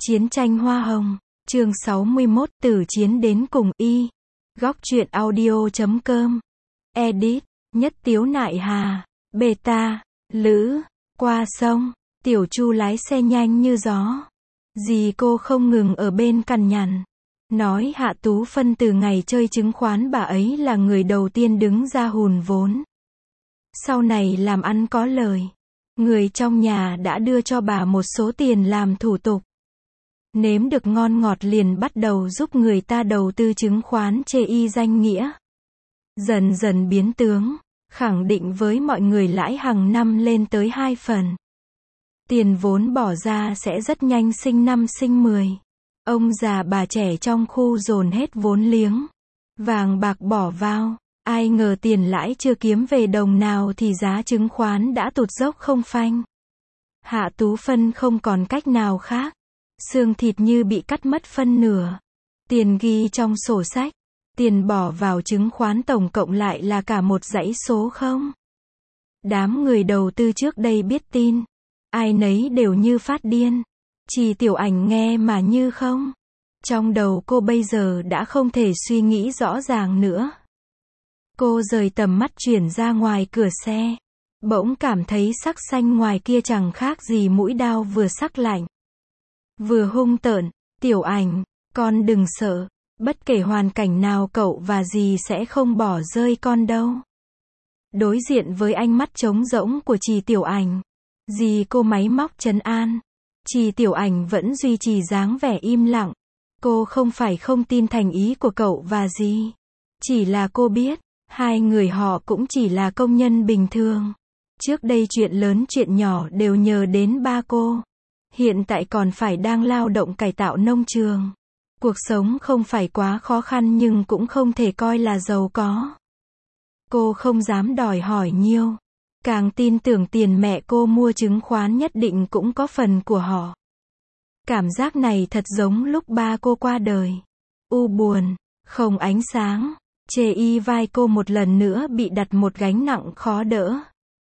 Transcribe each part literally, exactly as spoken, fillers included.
Chiến tranh Hoa Hồng, chương sáu mươi mốt, từ chiến đến cùng y. Góc truyện audio chấm com. Edit, Nhất Tiếu Nại Hà, Beta, Lữ, qua sông, Tiểu Chu lái xe nhanh như gió. Dì cô không ngừng ở bên cằn nhằn. Nói Hạ Tú Phân từ ngày chơi chứng khoán bà ấy là người đầu tiên đứng ra hùn vốn. Sau này làm ăn có lời. Người trong nhà đã đưa cho bà một số tiền làm thủ tục. Nếm được ngon ngọt liền bắt đầu giúp người ta đầu tư chứng khoán chê y danh nghĩa. Dần dần biến tướng, khẳng định với mọi người lãi hàng năm lên tới hai phần. Tiền vốn bỏ ra sẽ rất nhanh sinh năm sinh mười. Ông già bà trẻ trong khu dồn hết vốn liếng. Vàng bạc bỏ vào. Ai ngờ tiền lãi chưa kiếm về đồng nào thì giá chứng khoán đã tụt dốc không phanh. Hạ Tú Phân không còn cách nào khác. Xương thịt như bị cắt mất phân nửa. Tiền ghi trong sổ sách. Tiền bỏ vào chứng khoán tổng cộng lại là cả một dãy số không. Đám người đầu tư trước đây biết tin. Ai nấy đều như phát điên. Chỉ Tiểu Ảnh nghe mà như không. Trong đầu cô bây giờ đã không thể suy nghĩ rõ ràng nữa. Cô rời tầm mắt chuyển ra ngoài cửa xe. Bỗng cảm thấy sắc xanh ngoài kia chẳng khác gì mũi đao vừa sắc lạnh. Vừa hung tợn. Tiểu Ảnh, con đừng sợ. Bất kể hoàn cảnh nào cậu và dì sẽ không bỏ rơi con đâu. Đối diện với ánh mắt trống rỗng của Trì Tiểu Ảnh, dì cô máy móc trấn an. Trì Tiểu Ảnh vẫn duy trì dáng vẻ im lặng. Cô không phải không tin thành ý của cậu và dì. Chỉ là cô biết, hai người họ cũng chỉ là công nhân bình thường. Trước đây chuyện lớn chuyện nhỏ đều nhờ đến ba cô. Hiện tại còn phải đang lao động cải tạo nông trường. Cuộc sống không phải quá khó khăn nhưng cũng không thể coi là giàu có. Cô không dám đòi hỏi nhiều. Càng tin tưởng tiền mẹ cô mua chứng khoán nhất định cũng có phần của họ. Cảm giác này thật giống lúc ba cô qua đời. U buồn, không ánh sáng. Chê y vai cô một lần nữa bị đặt một gánh nặng khó đỡ.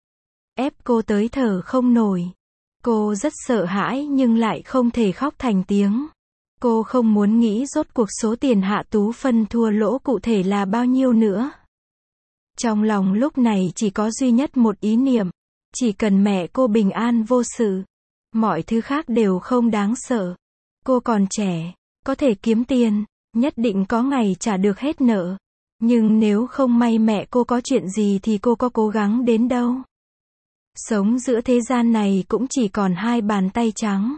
Ép cô tới thở không nổi. Cô rất sợ hãi nhưng lại không thể khóc thành tiếng. Cô không muốn nghĩ rốt cuộc số tiền Hạ Tú Phân thua lỗ cụ thể là bao nhiêu nữa. Trong lòng lúc này chỉ có duy nhất một ý niệm. Chỉ cần mẹ cô bình an vô sự. Mọi thứ khác đều không đáng sợ. Cô còn trẻ, có thể kiếm tiền, nhất định có ngày trả được hết nợ. Nhưng nếu không may mẹ cô có chuyện gì thì cô có cố gắng đến đâu. Sống giữa thế gian này cũng chỉ còn hai bàn tay trắng.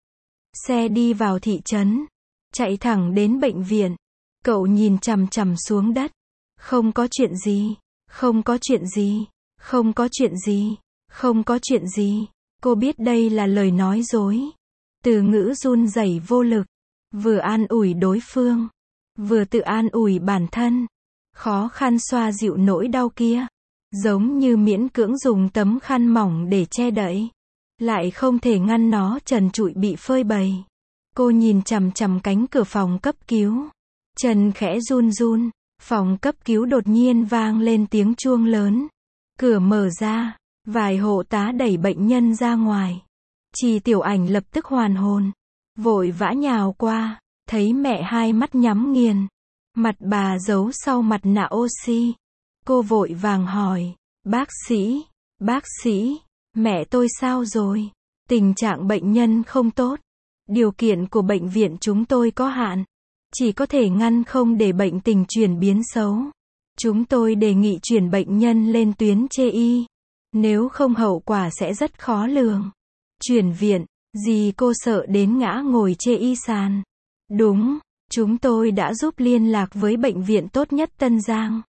Xe đi vào thị trấn, chạy thẳng đến bệnh viện. Cậu nhìn chằm chằm xuống đất. Không có chuyện gì, không có chuyện gì, không có chuyện gì, không có chuyện gì. Cô biết đây là lời nói dối. Từ ngữ run rẩy vô lực. Vừa an ủi đối phương, vừa tự an ủi bản thân. Khó khăn xoa dịu nỗi đau kia. Giống như miễn cưỡng dùng tấm khăn mỏng để che đậy. Lại không thể ngăn nó trần trụi bị phơi bày. Cô nhìn chằm chằm cánh cửa phòng cấp cứu. Chân khẽ run run. Phòng cấp cứu đột nhiên vang lên tiếng chuông lớn. Cửa mở ra. Vài hộ tá đẩy bệnh nhân ra ngoài. Trì Tiểu Ảnh lập tức hoàn hồn. Vội vã nhào qua. Thấy mẹ hai mắt nhắm nghiền. Mặt bà giấu sau mặt nạ oxy. Cô vội vàng hỏi. Bác sĩ, bác sĩ, mẹ tôi sao rồi? Tình trạng bệnh nhân không tốt. Điều kiện của bệnh viện chúng tôi có hạn. Chỉ có thể ngăn không để bệnh tình chuyển biến xấu. Chúng tôi đề nghị chuyển bệnh nhân lên tuyến chê y. Nếu không hậu quả sẽ rất khó lường. Chuyển viện, dì cô sợ đến ngã ngồi chê y sàn. Đúng, chúng tôi đã giúp liên lạc với bệnh viện tốt nhất Tân Giang.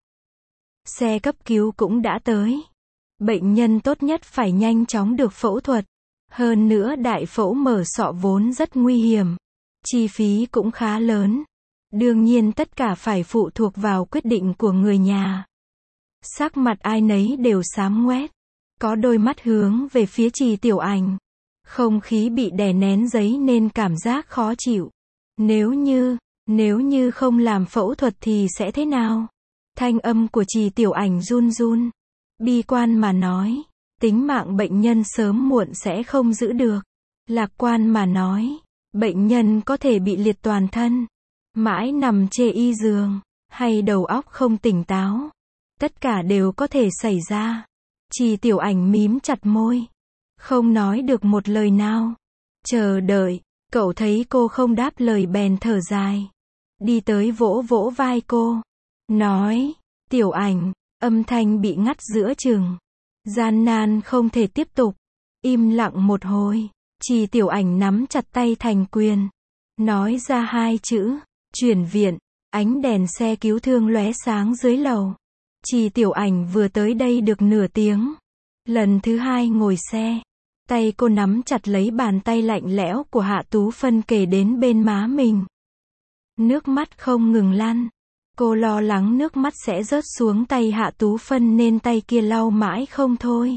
Xe cấp cứu cũng đã tới. Bệnh nhân tốt nhất phải nhanh chóng được phẫu thuật. Hơn nữa đại phẫu mở sọ vốn rất nguy hiểm. Chi phí cũng khá lớn. Đương nhiên tất cả phải phụ thuộc vào quyết định của người nhà. Sắc mặt ai nấy đều xám ngoét. Có đôi mắt hướng về phía Trì Tiểu Ảnh. Không khí bị đè nén giấy nên cảm giác khó chịu. Nếu như, nếu như không làm phẫu thuật thì sẽ thế nào? Thanh âm của Trì Tiểu Ảnh run run. Bi quan mà nói, tính mạng bệnh nhân sớm muộn sẽ không giữ được. Lạc quan mà nói, Bệnh nhân có thể bị liệt toàn thân, mãi nằm chê y giường, hay đầu óc không tỉnh táo. Tất cả đều có thể xảy ra. Trì Tiểu Ảnh mím chặt môi, không nói được một lời nào. Chờ đợi, cậu thấy cô không đáp lời bèn thở dài. Đi tới vỗ vỗ vai cô, nói, Tiểu Ảnh, âm thanh bị ngắt giữa chừng. Gian nan không thể tiếp tục. Im lặng một hồi, Trì Tiểu Ảnh nắm chặt tay thành quyền, nói ra hai chữ, chuyển viện. Ánh đèn xe cứu thương lóe sáng dưới lầu. Trì Tiểu Ảnh vừa tới đây được nửa tiếng. Lần thứ hai ngồi xe, tay cô nắm chặt lấy bàn tay lạnh lẽo của Hạ Tú Phân kề đến bên má mình. Nước mắt không ngừng lăn. Cô lo lắng nước mắt sẽ rớt xuống tay Hạ Tú Phân nên tay kia lau mãi không thôi.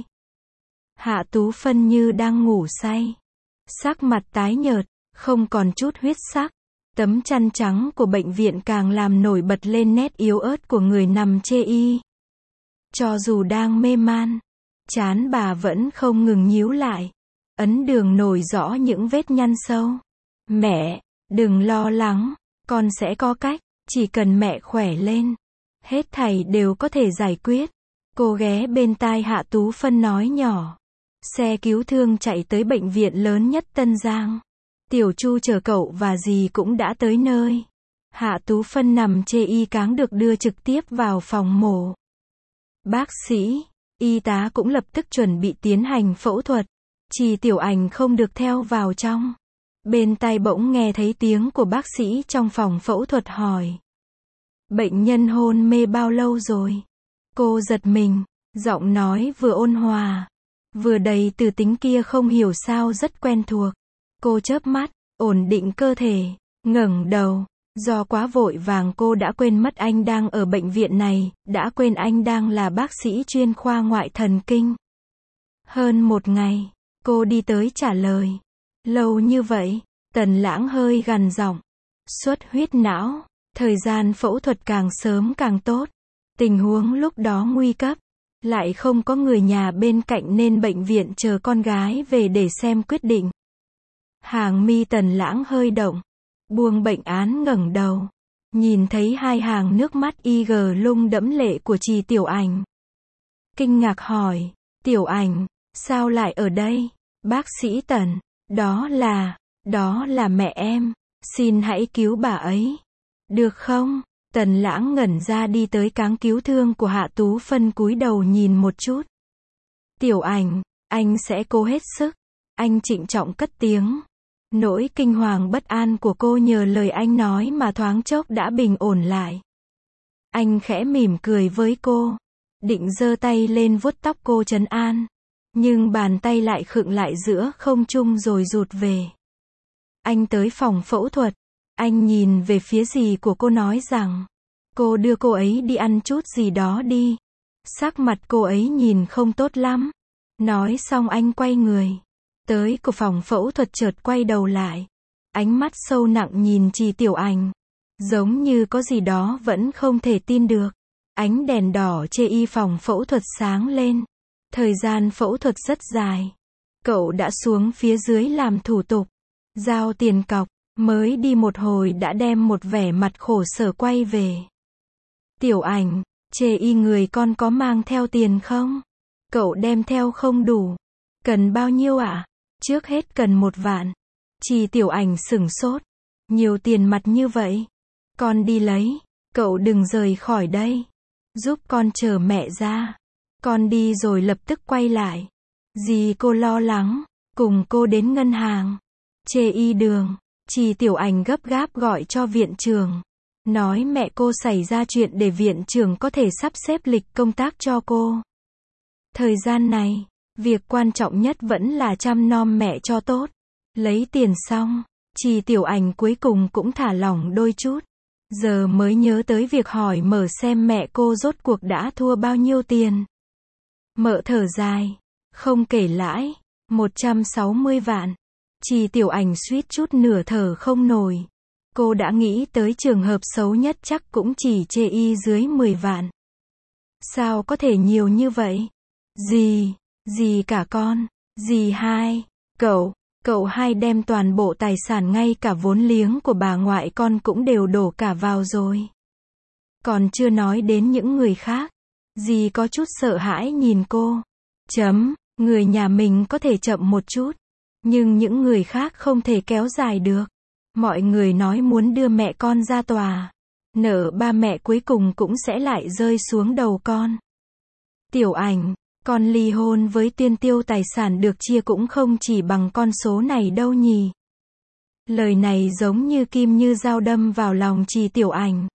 Hạ Tú Phân như đang ngủ say. Sắc mặt tái nhợt, không còn chút huyết sắc. Tấm chăn trắng của bệnh viện càng làm nổi bật lên nét yếu ớt của người nằm chê y. Cho dù đang mê man, trán bà vẫn không ngừng nhíu lại. Ấn đường nổi rõ những vết nhăn sâu. Mẹ, đừng lo lắng, con sẽ có cách, chỉ cần mẹ khỏe lên. Hết thảy đều có thể giải quyết. Cô ghé bên tai Hạ Tú Phân nói nhỏ. Xe cứu thương chạy tới bệnh viện lớn nhất Tân Giang. Tiểu Chu chờ cậu và dì cũng đã tới nơi. Hạ Tú Phân nằm chê y cáng được đưa trực tiếp vào phòng mổ. Bác sĩ, y tá cũng lập tức chuẩn bị tiến hành phẫu thuật. Trì Tiểu Ảnh không được theo vào trong. Bên tai bỗng nghe thấy tiếng của bác sĩ trong phòng phẫu thuật hỏi. Bệnh nhân hôn mê bao lâu rồi? Cô giật mình, giọng nói vừa ôn hòa, vừa đầy từ tính kia không hiểu sao rất quen thuộc. Cô chớp mắt, ổn định cơ thể, ngẩng đầu. Do quá vội vàng cô đã quên mất anh đang ở bệnh viện này, đã quên anh đang là bác sĩ chuyên khoa ngoại thần kinh. Hơn một ngày, cô đi tới trả lời. Lâu như vậy, Tần Lãng hơi gằn giọng. Xuất huyết não, thời gian phẫu thuật càng sớm càng tốt. Tình huống lúc đó nguy cấp, lại không có người nhà bên cạnh nên bệnh viện chờ con gái về để xem quyết định. Hàng mi Tần Lãng hơi động, buông bệnh án ngẩng đầu, nhìn thấy hai hàng nước mắt y gờ lung đẫm lệ của Trì Tiểu Ảnh. Kinh ngạc hỏi, Tiểu Ảnh, sao lại ở đây? Bác sĩ Tần, đó là, đó là mẹ em, xin hãy cứu bà ấy. Được không? Tần Lãng ngẩn ra đi tới cáng cứu thương của Hạ Tú Phân cúi đầu nhìn một chút. Tiểu Ảnh, anh sẽ cố hết sức. Anh trịnh trọng cất tiếng. Nỗi kinh hoàng bất an của cô nhờ lời anh nói mà thoáng chốc đã bình ổn lại. Anh khẽ mỉm cười với cô, định giơ tay lên vuốt tóc cô trấn an, nhưng bàn tay lại khựng lại giữa không trung rồi rụt về. Anh tới phòng phẫu thuật, anh nhìn về phía dì của cô nói rằng, cô đưa cô ấy đi ăn chút gì đó đi. Sắc mặt cô ấy nhìn không tốt lắm. Nói xong anh quay người tới của phòng phẫu thuật, chợt quay đầu lại, ánh mắt sâu nặng nhìn Trì Tiểu Ảnh, giống như có gì đó vẫn không thể tin được. Ánh đèn đỏ chê y phòng phẫu thuật sáng lên. Thời gian phẫu thuật rất dài. Cậu đã xuống phía dưới làm thủ tục, giao tiền cọc, mới đi một hồi đã đem một vẻ mặt khổ sở quay về. Tiểu Ảnh, chê y người con có mang theo tiền không? Cậu đem theo không đủ. Cần bao nhiêu ạ? À? Trước hết cần một vạn. Trì Tiểu Ảnh sửng sốt. Nhiều tiền mặt như vậy. Con đi lấy. Cậu đừng rời khỏi đây. Giúp con chờ mẹ ra. Con đi rồi lập tức quay lại. Dì cô lo lắng. Cùng cô đến ngân hàng. Chê y đường. Trì Tiểu Ảnh gấp gáp gọi cho viện trưởng. Nói mẹ cô xảy ra chuyện để viện trưởng có thể sắp xếp lịch công tác cho cô. Thời gian này, việc quan trọng nhất vẫn là chăm nom mẹ cho tốt. Lấy tiền xong, Trì Tiểu Ảnh cuối cùng cũng thả lỏng đôi chút. Giờ mới nhớ tới việc hỏi Mở xem mẹ cô rốt cuộc đã thua bao nhiêu tiền. Mợ thở dài, không kể lãi, một trăm sáu mươi vạn. Trì Tiểu Ảnh suýt chút nửa thở không nổi. Cô đã nghĩ tới trường hợp xấu nhất chắc cũng chỉ chê y dưới mười vạn. Sao có thể nhiều như vậy? Dì, dì cả con, dì hai, cậu, Cậu hai đem toàn bộ tài sản ngay cả vốn liếng của bà ngoại con cũng đều đổ cả vào rồi. Còn chưa nói đến những người khác. Dì có chút sợ hãi nhìn cô. Chấm, người nhà mình có thể chậm một chút. Nhưng những người khác không thể kéo dài được. Mọi người nói muốn đưa mẹ con ra tòa. Nợ ba mẹ cuối cùng cũng sẽ lại rơi xuống đầu con. Tiểu Ảnh, con ly hôn với Tuyên Tiêu, tài sản được chia cũng không chỉ bằng con số này đâu nhỉ. Lời này giống như kim như dao đâm vào lòng Trì Tiểu Ảnh.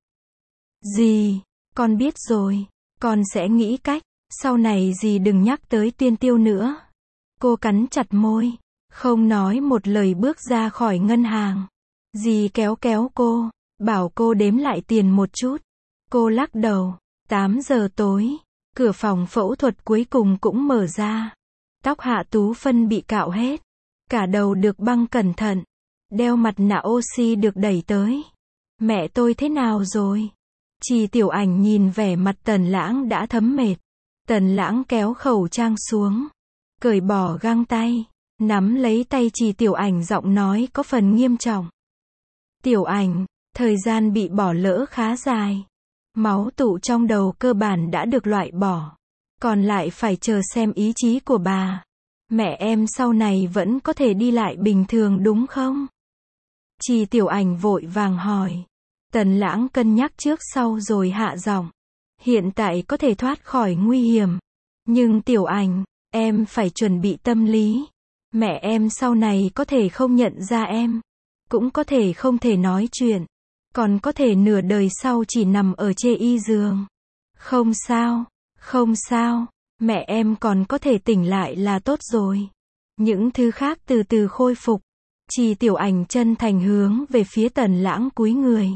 Dì, con biết rồi, con sẽ nghĩ cách, sau này dì đừng nhắc tới Tuyên Tiêu nữa. Cô cắn chặt môi, không nói một lời bước ra khỏi ngân hàng. Dì kéo kéo cô, bảo cô đếm lại tiền một chút. Cô lắc đầu. tám giờ tối, cửa phòng phẫu thuật cuối cùng cũng mở ra. Tóc Hạ Tú Phân bị cạo hết. Cả đầu được băng cẩn thận. Đeo mặt nạ oxy được đẩy tới. Mẹ tôi thế nào rồi? Trì Tiểu Ảnh nhìn vẻ mặt Tần Lãng đã thấm mệt. Tần Lãng kéo khẩu trang xuống. Cởi bỏ găng tay. Nắm lấy tay Trì Tiểu Ảnh, giọng nói có phần nghiêm trọng. Tiểu Ảnh, thời gian bị bỏ lỡ khá dài. Máu tụ trong đầu cơ bản đã được loại bỏ. Còn lại phải chờ xem ý chí của bà. Mẹ em sau này vẫn có thể đi lại bình thường đúng không? Trì Tiểu Ảnh vội vàng hỏi. Tần Lãng cân nhắc trước sau rồi hạ giọng. Hiện tại có thể thoát khỏi nguy hiểm. Nhưng Tiểu Ảnh, em phải chuẩn bị tâm lý. Mẹ em sau này có thể không nhận ra em. Cũng có thể không thể nói chuyện. Còn có thể nửa đời sau chỉ nằm ở chê y giường. Không sao, không sao, mẹ em còn có thể tỉnh lại là tốt rồi. Những thứ khác từ từ khôi phục. Trì Tiểu Ảnh chân thành hướng về phía Tần Lãng cúi người.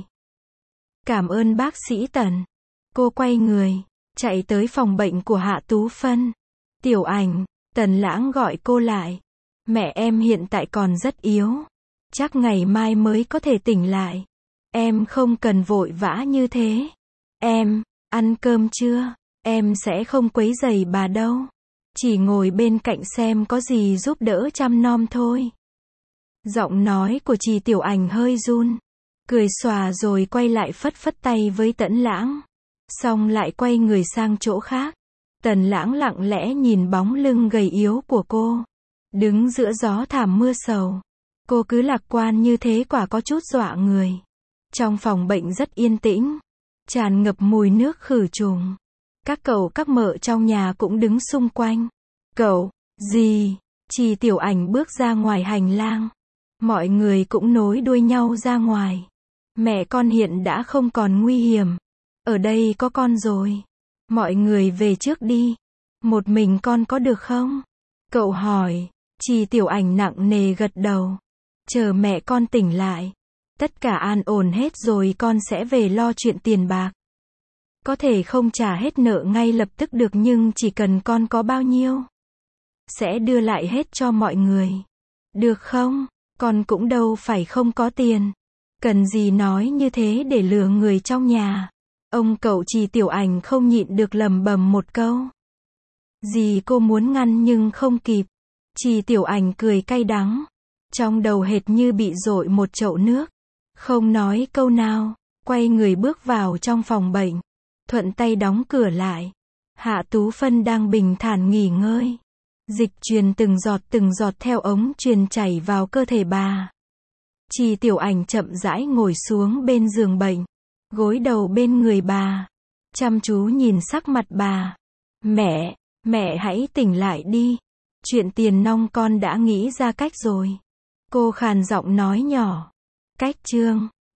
Cảm ơn bác sĩ Tần. Cô quay người, chạy tới phòng bệnh của Hạ Tú Phân. Tiểu Ảnh, Tần Lãng gọi cô lại. Mẹ em hiện tại còn rất yếu. Chắc ngày mai mới có thể tỉnh lại. Em không cần vội vã như thế. Em, ăn cơm chưa? Em sẽ không quấy rầy bà đâu. Chỉ ngồi bên cạnh xem có gì giúp đỡ chăm nom thôi. Giọng nói của Trì Tiểu Ảnh hơi run. Cười xòa rồi quay lại phất phất tay với Tần Lãng. Xong lại quay người sang chỗ khác. Tần Lãng lặng lẽ nhìn bóng lưng gầy yếu của cô. Đứng giữa gió thảm mưa sầu. Cô cứ lạc quan như thế quả có chút dọa người. Trong phòng bệnh rất yên tĩnh. Tràn ngập mùi nước khử trùng. Các cậu các mợ trong nhà cũng đứng xung quanh. Cậu, gì? Trì Tiểu Ảnh bước ra ngoài hành lang. Mọi người cũng nối đuôi nhau ra ngoài. Mẹ con hiện đã không còn nguy hiểm. Ở đây có con rồi. Mọi người về trước đi. Một mình con có được không? Cậu hỏi. Trì Tiểu Ảnh nặng nề gật đầu. Chờ mẹ con tỉnh lại. Tất cả an ổn hết rồi con sẽ về lo chuyện tiền bạc. Có thể không trả hết nợ ngay lập tức được nhưng chỉ cần con có bao nhiêu. Sẽ đưa lại hết cho mọi người. Được không? Con cũng đâu phải không có tiền. Cần gì nói như thế để lừa người trong nhà. Ông cậu Trì Tiểu Ảnh không nhịn được lầm bầm một câu. Dì cô muốn ngăn nhưng không kịp. Trì Tiểu Ảnh cười cay đắng. Trong đầu hệt như bị dội một chậu nước. Không nói câu nào. Quay người bước vào trong phòng bệnh. Thuận tay đóng cửa lại. Hạ Tú Phân đang bình thản nghỉ ngơi. Dịch truyền từng giọt từng giọt theo ống truyền chảy vào cơ thể bà. Trì Tiểu Ảnh chậm rãi ngồi xuống bên giường bệnh. Gối đầu bên người bà. Chăm chú nhìn sắc mặt bà. Mẹ, mẹ hãy tỉnh lại đi. Chuyện tiền nong con đã nghĩ ra cách rồi. Cô khàn giọng nói nhỏ. Cách chương